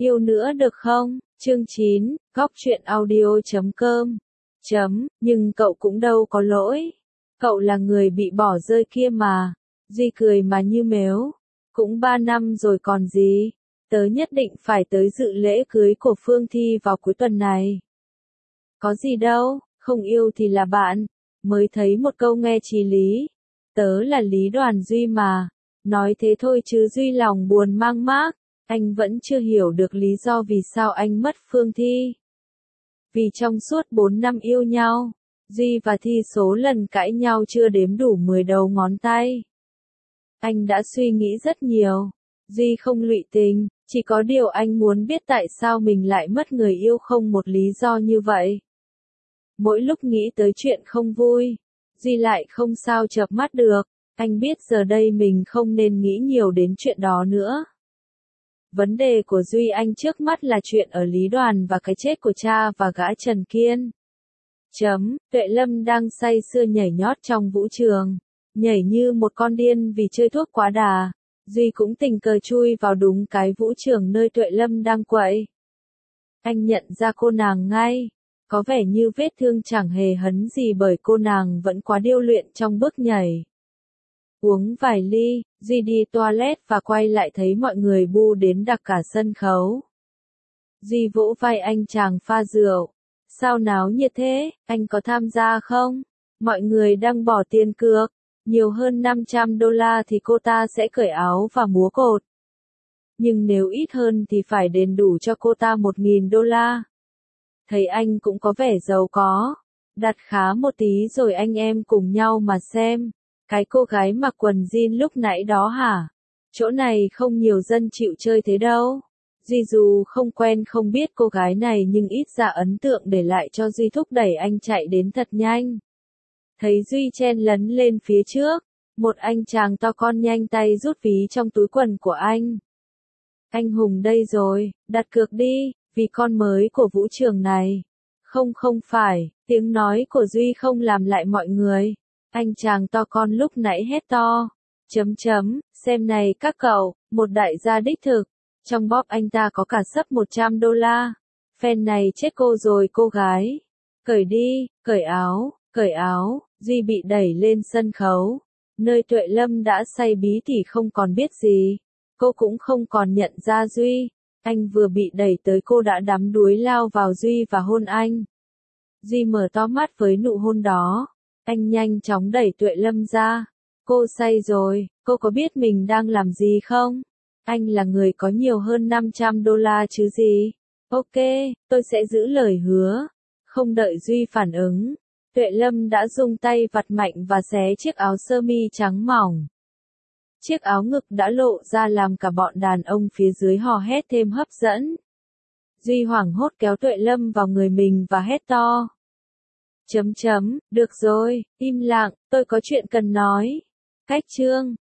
Yêu nữa được không? Chương 9, Góc truyện audio.com. Nhưng cậu cũng đâu có lỗi. Cậu là người bị bỏ rơi kia mà. Duy cười mà như mếu. Cũng 3 năm rồi còn gì. Tớ nhất định phải tới dự lễ cưới của Phương Thi vào cuối tuần này. Có gì đâu, không yêu thì là bạn. Mới thấy một câu nghe chí lý. Tớ là Lý Đoàn Duy mà. Nói thế thôi chứ Duy lòng buồn mang mác. Anh vẫn chưa hiểu được lý do vì sao anh mất Phương Thi. Vì trong suốt 4 năm yêu nhau, Duy và Thi số lần cãi nhau chưa đếm đủ 10 đầu ngón tay. Anh đã suy nghĩ rất nhiều. Duy không lụy tình, chỉ có điều anh muốn biết tại sao mình lại mất người yêu không một lý do như vậy. Mỗi lúc nghĩ tới chuyện không vui, Duy lại không sao chợp mắt được. Anh biết giờ đây mình không nên nghĩ nhiều đến chuyện đó nữa. Vấn đề của Duy Anh trước mắt là chuyện ở Lý Đoàn và cái chết của cha và gã Trần Kiên. Tuệ Lâm đang say sưa nhảy nhót trong vũ trường, nhảy như một con điên vì chơi thuốc quá đà. Duy cũng tình cờ chui vào đúng cái vũ trường nơi Tuệ Lâm đang quậy. Anh nhận ra cô nàng ngay, có vẻ như vết thương chẳng hề hấn gì bởi cô nàng vẫn quá điêu luyện trong bước nhảy. Uống vài ly, Duy đi toilet và quay lại thấy mọi người bu đến đặc cả sân khấu. Duy vỗ vai anh chàng pha rượu. Sao náo nhiệt thế, anh có tham gia không? Mọi người đang bỏ tiền cược. Nhiều hơn $500 thì cô ta sẽ cởi áo và múa cột. Nhưng nếu ít hơn thì phải đền đủ cho cô ta $1.000. Thấy anh cũng có vẻ giàu có. Đặt khá một tí rồi anh em cùng nhau mà xem. Cái cô gái mặc quần jean lúc nãy đó hả? Chỗ này không nhiều dân chịu chơi thế đâu. Duy dù không quen không biết cô gái này nhưng ít ra ấn tượng để lại cho Duy thúc đẩy anh chạy đến thật nhanh. Thấy Duy chen lấn lên phía trước, một anh chàng to con nhanh tay rút ví trong túi quần của anh. Anh hùng đây rồi, đặt cược đi, vì con mới của vũ trường này. Không phải, tiếng nói của Duy không làm lại mọi người. Anh chàng to con lúc nãy hét to. Xem này các cậu, một đại gia đích thực. Trong bóp anh ta có cả xấp $100. Fan này chết cô rồi cô gái. Cởi đi, cởi áo, Duy bị đẩy lên sân khấu. Nơi Tuệ Lâm đã say bí thì không còn biết gì. Cô cũng không còn nhận ra Duy. Anh vừa bị đẩy tới cô đã đắm đuối lao vào Duy và hôn anh. Duy mở to mắt với nụ hôn đó. Anh nhanh chóng đẩy Tuệ Lâm ra. Cô say rồi, cô có biết mình đang làm gì không? Anh là người có nhiều hơn $500 chứ gì? Ok, tôi sẽ giữ lời hứa. Không đợi Duy phản ứng, Tuệ Lâm đã dùng tay vặt mạnh và xé chiếc áo sơ mi trắng mỏng. Chiếc áo ngực đã lộ ra làm cả bọn đàn ông phía dưới hò hét thêm hấp dẫn. Duy hoảng hốt kéo Tuệ Lâm vào người mình và hét to. Được rồi, im lặng, tôi có chuyện cần nói. Cách chương,